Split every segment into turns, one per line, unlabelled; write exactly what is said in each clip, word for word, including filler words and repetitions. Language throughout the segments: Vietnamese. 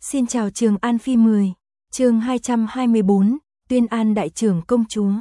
Xin chào Trường An Phi mười, chương hai trăm hai mươi bốn, Tuyên An Đại Trưởng Công Chúa.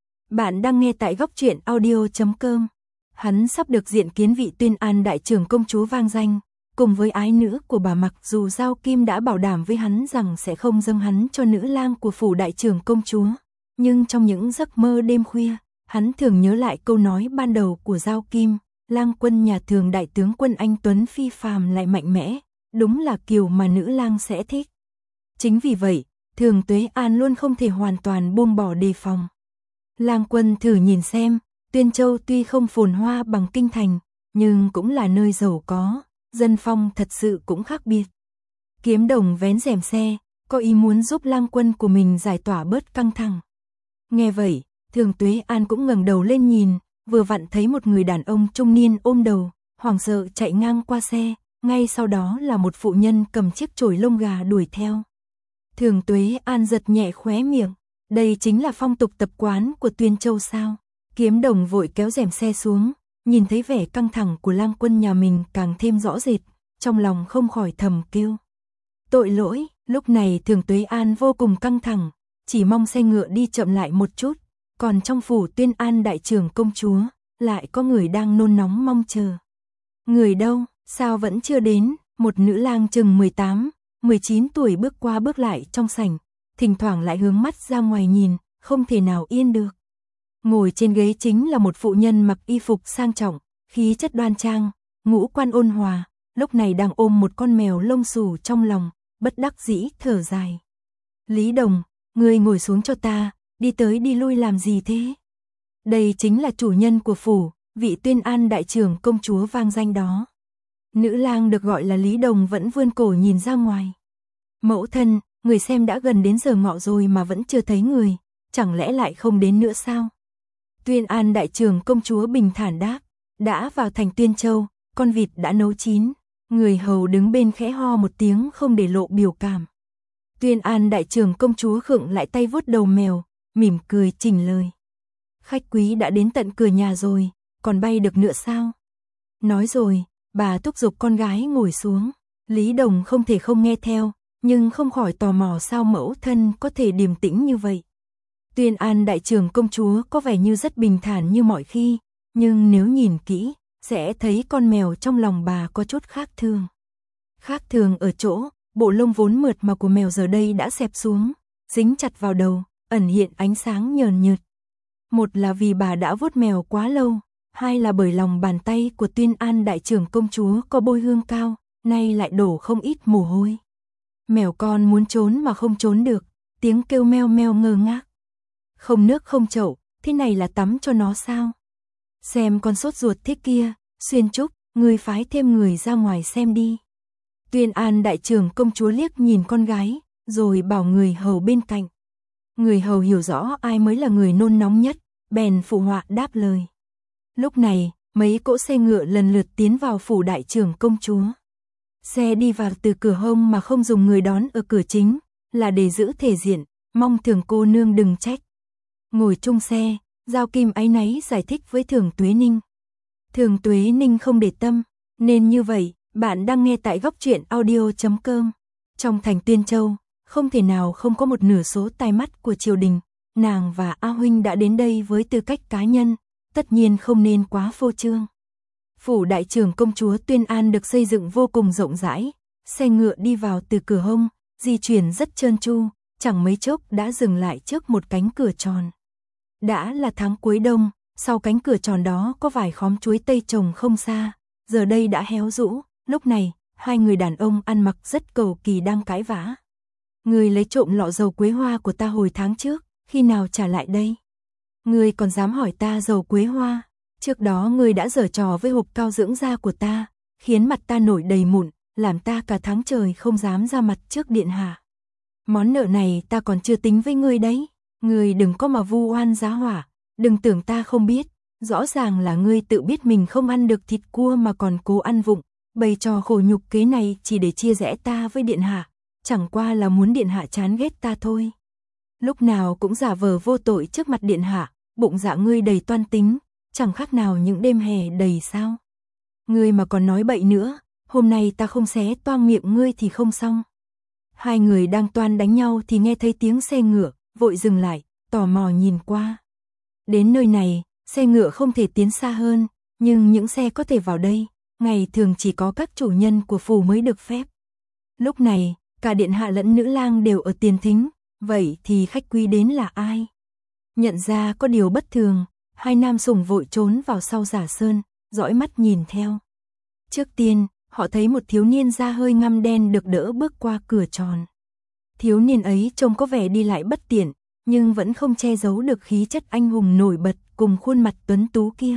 Bạn đang nghe tại góc truyện audio chấm com. Hắn sắp được diện kiến vị Tuyên An Đại Trưởng Công Chúa vang danh, cùng với ái nữ của bà, mặc dù Giao Kim đã bảo đảm với hắn rằng sẽ không dâng hắn cho nữ lang của phủ Đại Trưởng Công Chúa. Nhưng trong những giấc mơ đêm khuya, hắn thường nhớ lại câu nói ban đầu của Giao Kim, lang quân nhà Thường đại tướng quân anh tuấn phi phàm lại mạnh mẽ. Đúng là kiểu mà nữ lang sẽ thích. Chính vì vậy, Thường Tuế An luôn không thể hoàn toàn buông bỏ đề phòng. Lang quân thử nhìn xem, Tuyên Châu tuy không phồn hoa bằng kinh thành, nhưng cũng là nơi giàu có, dân phong thật sự cũng khác biệt. Kiếm Đồng vén rèm xe, có ý muốn giúp lang quân của mình giải tỏa bớt căng thẳng. Nghe vậy, Thường Tuế An cũng ngẩng đầu lên nhìn, vừa vặn thấy một người đàn ông trung niên ôm đầu, hoảng sợ chạy ngang qua xe. Ngay sau đó là một phụ nhân cầm chiếc chổi lông gà đuổi theo. Thường Tuế An giật nhẹ khóe miệng, đây chính là phong tục tập quán của Tuyên Châu sao? Kiếm Đồng vội kéo rèm xe xuống, nhìn thấy vẻ căng thẳng của lang quân nhà mình càng thêm rõ rệt, trong lòng không khỏi thầm kêu. Tội lỗi, lúc này Thường Tuế An vô cùng căng thẳng, chỉ mong xe ngựa đi chậm lại một chút, còn trong phủ Tuyên An Đại Trưởng Công Chúa, lại có người đang nôn nóng mong chờ. Người đâu? Sao vẫn chưa đến? Một nữ lang chừng mười tám, mười chín tuổi bước qua bước lại trong sảnh, thỉnh thoảng lại hướng mắt ra ngoài nhìn, không thể nào yên được. Ngồi trên ghế chính là một phụ nhân mặc y phục sang trọng, khí chất đoan trang, ngũ quan ôn hòa, lúc này đang ôm một con mèo lông xù trong lòng, bất đắc dĩ thở dài. Lý Đồng, ngươi ngồi xuống cho ta, đi tới đi lui làm gì thế? Đây chính là chủ nhân của phủ, vị Tuyên An Đại Trưởng Công Chúa vang danh đó. Nữ lang được gọi là Lý Đồng vẫn vươn cổ nhìn ra ngoài. Mẫu thân, người xem đã gần đến giờ ngọ rồi mà vẫn chưa thấy người, chẳng lẽ lại không đến nữa sao? Tuyên An Đại Trưởng Công Chúa bình thản đáp, đã vào thành Tuyên Châu, con vịt đã nấu chín. Người hầu đứng bên khẽ ho một tiếng không để lộ biểu cảm. Tuyên An Đại Trưởng Công Chúa khựng lại tay vuốt đầu mèo, mỉm cười chỉnh lời. Khách quý đã đến tận cửa nhà rồi, còn bay được nữa sao? Nói rồi, bà thúc giục con gái ngồi xuống. Lý Đồng không thể không nghe theo, nhưng không khỏi tò mò sao mẫu thân có thể điềm tĩnh như vậy. Tuyên An Đại Trưởng Công Chúa có vẻ như rất bình thản như mọi khi, nhưng nếu nhìn kỹ, sẽ thấy con mèo trong lòng bà có chút khác thường. Khác thường ở chỗ, bộ lông vốn mượt mà của mèo giờ đây đã xẹp xuống, dính chặt vào đầu, ẩn hiện ánh sáng nhờn nhợt. Một là vì bà đã vuốt mèo quá lâu, hai là bởi lòng bàn tay của Tuyên An Đại Trưởng Công Chúa có bôi hương cao, nay lại đổ không ít mồ hôi. Mèo con muốn trốn mà không trốn được, tiếng kêu meo meo ngơ ngác. Không nước không chậu, thế này là tắm cho nó sao? Xem con sốt ruột thế kia, Xuyên Trúc, ngươi phái thêm người ra ngoài xem đi. Tuyên An Đại Trưởng Công Chúa liếc nhìn con gái, rồi bảo người hầu bên cạnh. Người hầu hiểu rõ ai mới là người nôn nóng nhất, bèn phụ họa đáp lời. Lúc này, mấy cỗ xe ngựa lần lượt tiến vào phủ Đại Trưởng Công Chúa. Xe đi vào từ cửa hông mà không dùng người đón ở cửa chính, là để giữ thể diện, mong Thường cô nương đừng trách. Ngồi chung xe, Giao Kim áy náy giải thích với Thường Tuế Ninh. Thường Tuế Ninh không để tâm, nên như vậy, bạn đang nghe tại góc truyện audio chấm com. Trong thành Tuyên Châu, không thể nào không có một nửa số tai mắt của triều đình, nàng và A Huynh đã đến đây với tư cách cá nhân. Tất nhiên không nên quá phô trương. Phủ Đại Trưởng Công Chúa Tuyên An được xây dựng vô cùng rộng rãi, xe ngựa đi vào từ cửa hông, di chuyển rất trơn tru, chẳng mấy chốc đã dừng lại trước một cánh cửa tròn. Đã là tháng cuối đông, sau cánh cửa tròn đó có vài khóm chuối tây trồng không xa, giờ đây đã héo rũ, lúc này, hai người đàn ông ăn mặc rất cầu kỳ đang cãi vã. Người lấy trộm lọ dầu quế hoa của ta hồi tháng trước, khi nào trả lại đây? Ngươi còn dám hỏi ta dầu quế hoa, trước đó ngươi đã giở trò với hộp cao dưỡng da của ta, khiến mặt ta nổi đầy mụn, làm ta cả tháng trời không dám ra mặt trước điện hạ. Món nợ này ta còn chưa tính với ngươi đấy, ngươi đừng có mà vu oan giá hỏa, đừng tưởng ta không biết, rõ ràng là ngươi tự biết mình không ăn được thịt cua mà còn cố ăn vụng, bày trò khổ nhục kế này chỉ để chia rẽ ta với điện hạ, chẳng qua là muốn điện hạ chán ghét ta thôi. Lúc nào cũng giả vờ vô tội trước mặt điện hạ, bụng dạ ngươi đầy toan tính, chẳng khác nào những đêm hè đầy sao. Ngươi mà còn nói bậy nữa, hôm nay ta không xé toang miệng ngươi thì không xong. Hai người đang toan đánh nhau thì nghe thấy tiếng xe ngựa, vội dừng lại, tò mò nhìn qua. Đến nơi này, xe ngựa không thể tiến xa hơn, nhưng những xe có thể vào đây, ngày thường chỉ có các chủ nhân của phủ mới được phép. Lúc này, cả điện hạ lẫn nữ lang đều ở tiền thính, vậy thì khách quý đến là ai? Nhận ra có điều bất thường, hai nam sủng vội trốn vào sau giả sơn, dõi mắt nhìn theo. Trước tiên, họ thấy một thiếu niên da hơi ngăm đen được đỡ bước qua cửa tròn. Thiếu niên ấy trông có vẻ đi lại bất tiện, nhưng vẫn không che giấu được khí chất anh hùng nổi bật cùng khuôn mặt tuấn tú kia.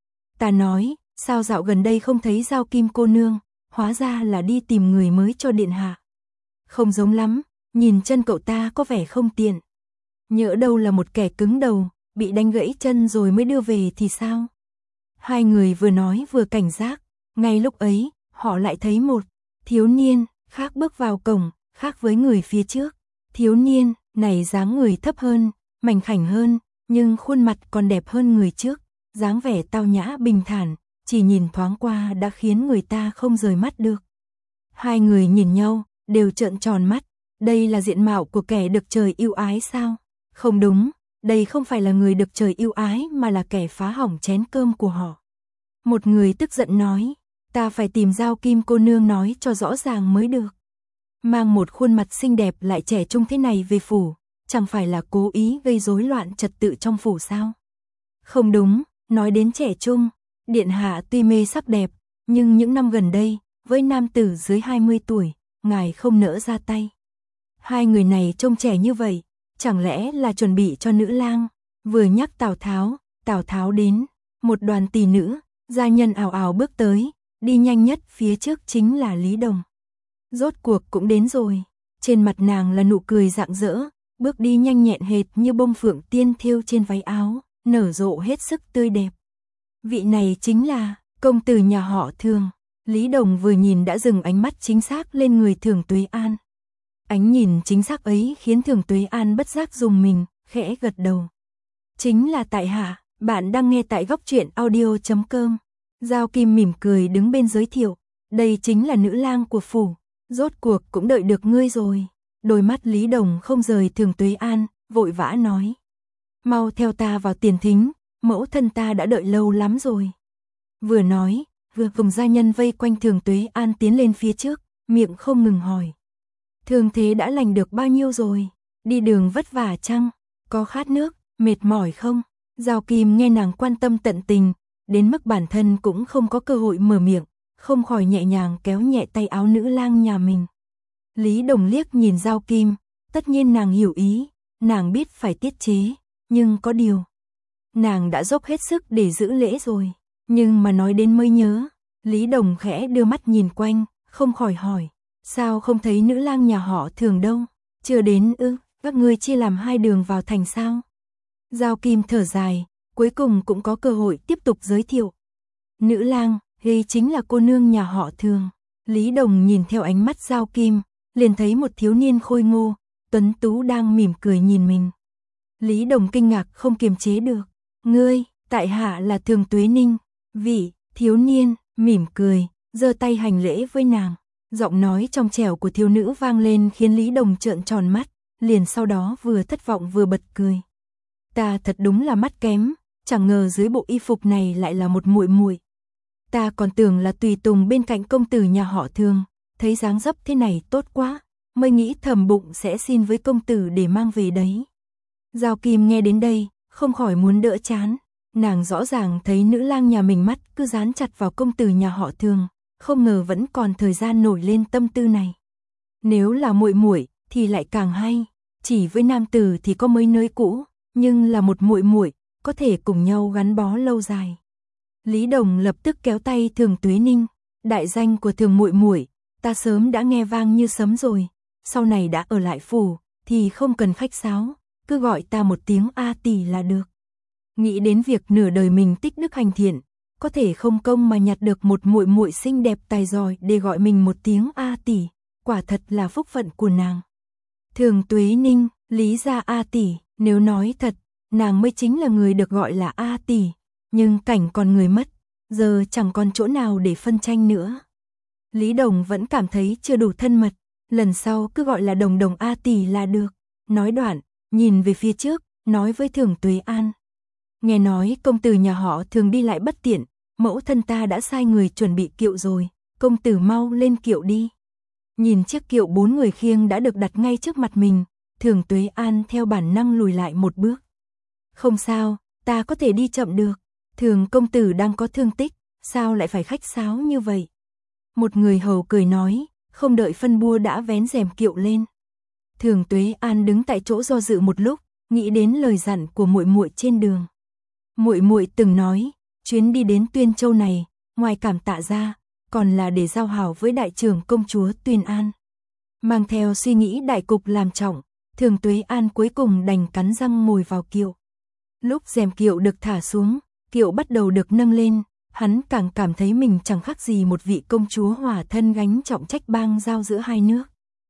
Ta nói, sao dạo gần đây không thấy Giao Kim cô nương, hóa ra là đi tìm người mới cho điện hạ. Không giống lắm, nhìn chân cậu ta có vẻ không tiện. Nhỡ đâu là một kẻ cứng đầu, bị đánh gãy chân rồi mới đưa về thì sao? Hai người vừa nói vừa cảnh giác, ngay lúc ấy, họ lại thấy một thiếu niên khác bước vào cổng, khác với người phía trước. Thiếu niên này dáng người thấp hơn, mảnh khảnh hơn, nhưng khuôn mặt còn đẹp hơn người trước, dáng vẻ tao nhã bình thản, chỉ nhìn thoáng qua đã khiến người ta không rời mắt được. Hai người nhìn nhau, đều trợn tròn mắt, đây là diện mạo của kẻ được trời yêu ái sao? Không đúng, đây không phải là người được trời yêu ái mà là kẻ phá hỏng chén cơm của họ. Một người tức giận nói, ta phải tìm Giao Kim cô nương nói cho rõ ràng mới được. Mang một khuôn mặt xinh đẹp lại trẻ trung thế này về phủ, chẳng phải là cố ý gây rối loạn trật tự trong phủ sao? Không đúng, nói đến trẻ trung, điện hạ tuy mê sắc đẹp, nhưng những năm gần đây, với nam tử dưới hai mươi tuổi, ngài không nỡ ra tay. Hai người này trông trẻ như vậy, chẳng lẽ là chuẩn bị cho nữ lang? Vừa nhắc Tào Tháo, Tào Tháo đến, một đoàn tỷ nữ, gia nhân ào ào bước tới, đi nhanh nhất phía trước chính là Lý Đồng. Rốt cuộc cũng đến rồi, trên mặt nàng là nụ cười rạng rỡ, bước đi nhanh nhẹn hệt như bông phượng tiên thêu trên váy áo, nở rộ hết sức tươi đẹp. Vị này chính là công tử nhà họ Thường. Lý Đồng vừa nhìn đã dừng ánh mắt chính xác lên người Thường Tuế An. Ánh nhìn chính xác ấy khiến Thường Tuế An bất giác rùng mình, khẽ gật đầu. Chính là tại hạ, bạn đang nghe tại góc truyện audio chấm com. Giao Kim mỉm cười đứng bên giới thiệu, đây chính là nữ lang của phủ, rốt cuộc cũng đợi được ngươi rồi. Đôi mắt Lý Đồng không rời Thường Tuế An, vội vã nói. Mau theo ta vào tiền thính, mẫu thân ta đã đợi lâu lắm rồi. Vừa nói, vừa cùng gia nhân vây quanh Thường Tuế An tiến lên phía trước, miệng không ngừng hỏi. Thương thế đã lành được bao nhiêu rồi? Đi đường vất vả chăng? Có khát nước, mệt mỏi không? Giao Kim nghe nàng quan tâm tận tình, đến mức bản thân cũng không có cơ hội mở miệng, không khỏi nhẹ nhàng kéo nhẹ tay áo nữ lang nhà mình. Lý Đồng liếc nhìn Giao Kim, tất nhiên nàng hiểu ý, nàng biết phải tiết chế, nhưng có điều. Nàng đã dốc hết sức để giữ lễ rồi, nhưng mà nói đến mới nhớ, Lý Đồng khẽ đưa mắt nhìn quanh, không khỏi hỏi, sao không thấy nữ lang nhà họ Thường đâu? Chưa đến ư, các ngươi chia làm hai đường vào thành sao? Giao Kim thở dài, cuối cùng cũng có cơ hội tiếp tục giới thiệu. Nữ lang, đây chính là cô nương nhà họ Thường. Lý Đồng nhìn theo ánh mắt Giao Kim, liền thấy một thiếu niên khôi ngô, tuấn tú đang mỉm cười nhìn mình. Lý Đồng kinh ngạc không kiềm chế được. Ngươi, tại hạ là Thường Tuế Ninh. Vị, thiếu niên, mỉm cười, giơ tay hành lễ với nàng. Giọng nói trong trẻo của thiếu nữ vang lên khiến Lý Đồng trợn tròn mắt, liền sau đó vừa thất vọng vừa bật cười. Ta thật đúng là mắt kém, chẳng ngờ dưới bộ y phục này lại là một muội muội. Ta còn tưởng là tùy tùng bên cạnh công tử nhà họ Thường, thấy dáng dấp thế này tốt quá, mới nghĩ thầm bụng sẽ xin với công tử để mang về đấy. Giao Kim nghe đến đây, không khỏi muốn đỡ chán, nàng rõ ràng thấy nữ lang nhà mình mắt cứ dán chặt vào công tử nhà họ Thường, không ngờ vẫn còn thời gian nổi lên tâm tư này. Nếu là muội muội thì lại càng hay, chỉ với nam tử thì có mấy nơi cũ, nhưng là một muội muội có thể cùng nhau gắn bó lâu dài. Lý Đồng lập tức kéo tay Thường Tuế Ninh, đại danh của Thường muội muội, ta sớm đã nghe vang như sấm rồi, sau này đã ở lại phủ thì không cần khách sáo, cứ gọi ta một tiếng A tỷ là được. Nghĩ đến việc nửa đời mình tích đức hành thiện, có thể không công mà nhặt được một muội muội xinh đẹp tài giỏi để gọi mình một tiếng A tỷ, quả thật là phúc phận của nàng. Thường Tuế Ninh, Lý gia A tỷ, nếu nói thật, nàng mới chính là người được gọi là A tỷ, nhưng cảnh còn người mất, giờ chẳng còn chỗ nào để phân tranh nữa. Lý Đồng vẫn cảm thấy chưa đủ thân mật, Lần sau cứ gọi là Đồng Đồng A tỷ là được. Nói đoạn, nhìn về phía trước, nói với Thường Tuế An. Nghe nói công tử nhà họ Thường đi lại bất tiện, mẫu thân ta đã sai người chuẩn bị kiệu rồi, công tử mau lên kiệu đi. Nhìn chiếc kiệu bốn người khiêng đã được đặt ngay trước mặt mình, Thường Tuế An theo bản năng lùi lại một bước. Không sao, ta có thể đi chậm được. Thường công tử đang có thương tích, sao lại phải khách sáo như vậy? Một người hầu cười nói, không đợi phân bua đã vén rèm kiệu lên. Thường Tuế An đứng tại chỗ do dự một lúc, nghĩ đến lời dặn của muội muội trên đường. Muội muội từng nói, chuyến đi đến Tuyên Châu này, ngoài cảm tạ ra, còn là để giao hảo với đại trưởng công chúa Tuyên An. Mang theo suy nghĩ đại cục làm trọng, Thường Tuế An cuối cùng đành cắn răng ngồi vào kiệu. Lúc rèm kiệu được thả xuống, kiệu bắt đầu được nâng lên, hắn càng cảm thấy mình chẳng khác gì một vị công chúa hòa thân gánh trọng trách bang giao giữa hai nước.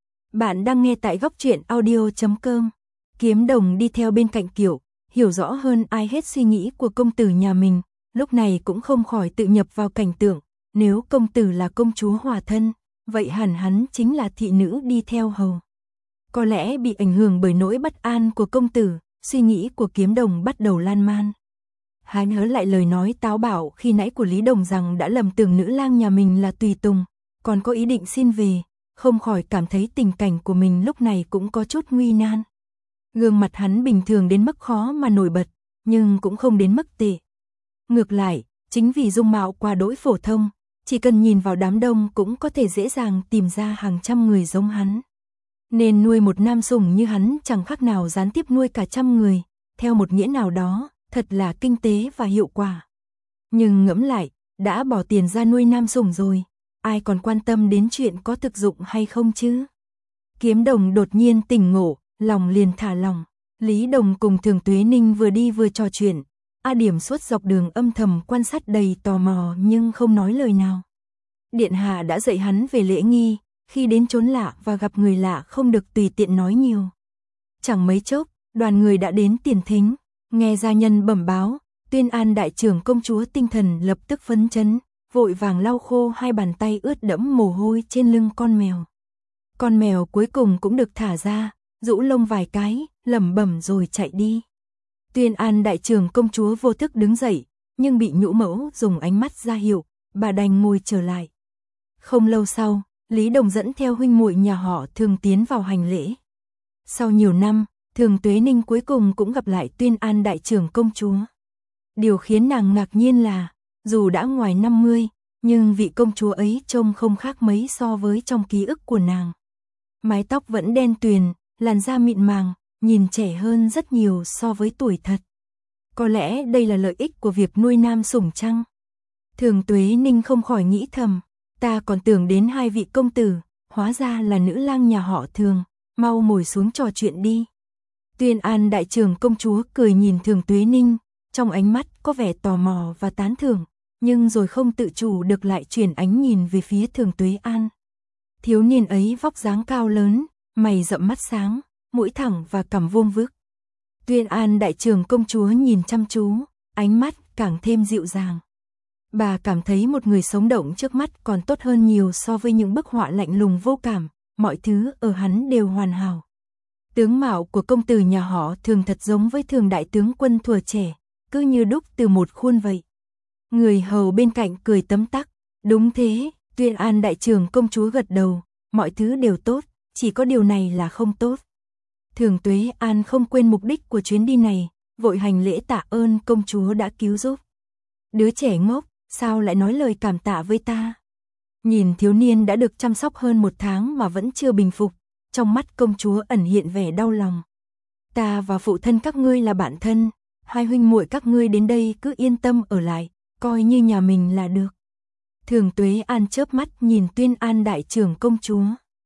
Bạn đang nghe tại góc truyện audio chấm com. Kiếm Đồng đi theo bên cạnh kiệu, hiểu rõ hơn ai hết suy nghĩ của công tử nhà mình, lúc này cũng không khỏi tự nhập vào cảnh tượng, nếu công tử là công chúa hòa thân, vậy hẳn hắn chính là thị nữ đi theo hầu. Có lẽ bị ảnh hưởng bởi nỗi bất an của công tử, suy nghĩ của Kiếm Đồng bắt đầu lan man. Hắn nhớ lại lời nói táo bạo khi nãy của Lý Đồng rằng đã lầm tưởng nữ lang nhà mình là tùy tùng, còn có ý định xin về, không khỏi cảm thấy tình cảnh của mình lúc này cũng có chút nguy nan. Gương mặt hắn bình thường đến mức khó mà nổi bật, nhưng cũng không đến mức tệ. Ngược lại, chính vì dung mạo quá đỗi phổ thông, chỉ cần nhìn vào đám đông cũng có thể dễ dàng tìm ra hàng trăm người giống hắn. Nên nuôi một nam sủng như hắn chẳng khác nào gián tiếp nuôi cả trăm người, theo một nghĩa nào đó, thật là kinh tế và hiệu quả. Nhưng ngẫm lại, đã bỏ tiền ra nuôi nam sủng rồi, ai còn quan tâm đến chuyện có thực dụng hay không chứ? Kiếm Đồng đột nhiên tỉnh ngộ, lòng liền thả lỏng. Lý Đồng cùng Thường Tuế Ninh vừa đi vừa trò chuyện, A Điểm suốt dọc đường âm thầm quan sát đầy tò mò nhưng không nói lời nào. Điện hạ đã dạy hắn về lễ nghi, khi đến chốn lạ và gặp người lạ không được tùy tiện nói nhiều. Chẳng mấy chốc, đoàn người đã đến tiền thính, nghe gia nhân bẩm báo, Tuyên An đại trưởng công chúa tinh thần lập tức phấn chấn, vội vàng lau khô hai bàn tay ướt đẫm mồ hôi trên lưng con mèo. Con mèo cuối cùng cũng được thả ra, rũ lông vài cái, lẩm bẩm rồi chạy đi. Tuyên An đại trưởng công chúa vô thức đứng dậy, nhưng bị nhũ mẫu dùng ánh mắt ra hiệu, bà đành ngồi trở lại. Không lâu sau, Lý Đồng dẫn theo huynh muội nhà họ Thường tiến vào hành lễ. Sau nhiều năm, Thường Tuế Ninh cuối cùng cũng gặp lại Tuyên An đại trưởng công chúa. Điều khiến nàng ngạc nhiên là, dù đã ngoài năm mươi, nhưng vị công chúa ấy trông không khác mấy so với trong ký ức của nàng. Mái tóc vẫn đen tuyền, làn da mịn màng, nhìn trẻ hơn rất nhiều so với tuổi thật. Có lẽ đây là lợi ích của việc nuôi nam sủng chăng? Thường Tuế Ninh không khỏi nghĩ thầm, ta còn tưởng đến hai vị công tử, hóa ra là nữ lang nhà họ Thường, mau ngồi xuống trò chuyện đi. Tuyên An đại trưởng công chúa cười nhìn Thường Tuế Ninh, trong ánh mắt có vẻ tò mò và tán thưởng, nhưng rồi không tự chủ được lại chuyển ánh nhìn về phía Thường Tuế An. Thiếu niên ấy vóc dáng cao lớn, mày rậm mắt sáng, mũi thẳng và cằm vuông vức. Tuyên An đại trưởng công chúa nhìn chăm chú, ánh mắt càng thêm dịu dàng. Bà cảm thấy một người sống động trước mắt còn tốt hơn nhiều so với những bức họa lạnh lùng vô cảm, mọi thứ ở hắn đều hoàn hảo. Tướng mạo của công tử nhà họ Thường thật giống với Thường đại tướng quân thuở trẻ, cứ như đúc từ một khuôn vậy. Người hầu bên cạnh cười tấm tắc, đúng thế, Tuyên An đại trưởng công chúa gật đầu, mọi thứ đều tốt, chỉ có điều này là không tốt. Thường Tuế An không quên mục đích của chuyến đi này, vội hành lễ tạ ơn công chúa đã cứu giúp. Đứa trẻ ngốc, sao lại nói lời cảm tạ với ta? Nhìn thiếu niên đã được chăm sóc hơn một tháng mà vẫn chưa bình phục, trong mắt công chúa ẩn hiện vẻ đau lòng. Ta và phụ thân các ngươi là bạn thân, hai huynh muội các ngươi đến đây cứ yên tâm ở lại, coi như nhà mình là được. Thường Tuế An chớp mắt nhìn Tuyên An đại trưởng công chúa.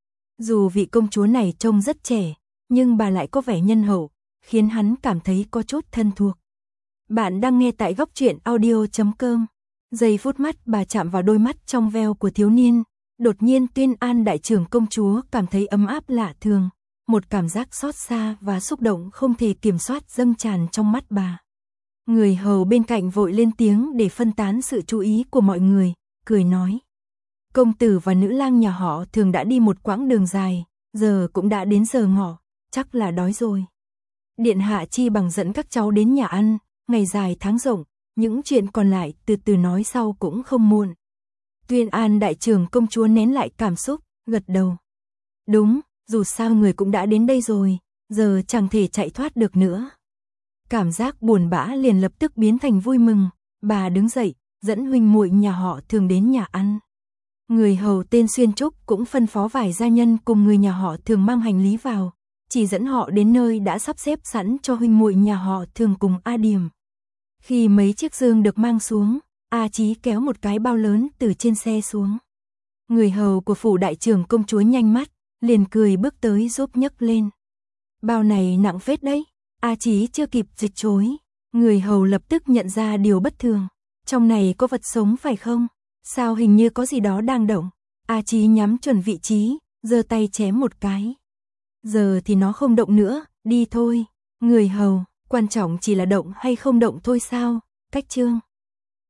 Dù vị công chúa này trông rất trẻ, nhưng bà lại có vẻ nhân hậu, khiến hắn cảm thấy có chút thân thuộc. Bạn đang nghe tại góc truyện audio chấm com. Giây phút mắt bà chạm vào đôi mắt trong veo của thiếu niên, đột nhiên Tuyên An đại trưởng công chúa cảm thấy ấm áp lạ thường, một cảm giác xót xa và xúc động không thể kiểm soát dâng tràn trong mắt bà. Người hầu bên cạnh vội lên tiếng để phân tán sự chú ý của mọi người, cười nói: Công tử và nữ lang nhà họ Thường đã đi một quãng đường dài, giờ cũng đã đến giờ ngọ, chắc là đói rồi. Điện hạ chi bằng dẫn các cháu đến nhà ăn, ngày dài tháng rộng, những chuyện còn lại từ từ nói sau cũng không muộn. Tuyên An đại trưởng công chúa nén lại cảm xúc, gật đầu. Đúng, dù sao người cũng đã đến đây rồi, giờ chẳng thể chạy thoát được nữa. Cảm giác buồn bã liền lập tức biến thành vui mừng, bà đứng dậy, dẫn huynh muội nhà họ Thường đến nhà ăn. Người hầu tên Xuyên Trúc cũng phân phó vài gia nhân cùng người nhà họ Thường mang hành lý vào, chỉ dẫn họ đến nơi đã sắp xếp sẵn cho huynh muội nhà họ Thường cùng A Điểm. Khi mấy chiếc giường được mang xuống, A Chí kéo một cái bao lớn từ trên xe xuống. Người hầu của phủ đại trưởng công chúa nhanh mắt, liền cười bước tới giúp nhấc lên. Bao này nặng phết đấy. A Chí chưa kịp dịch chối, người hầu lập tức nhận ra điều bất thường. Trong này có vật sống phải không? Sao hình như có gì đó đang động? A Chí nhắm chuẩn vị trí, giơ tay chém một cái. Giờ thì nó không động nữa, đi thôi. Người hầu, quan trọng chỉ là động hay không động thôi sao? Cách chương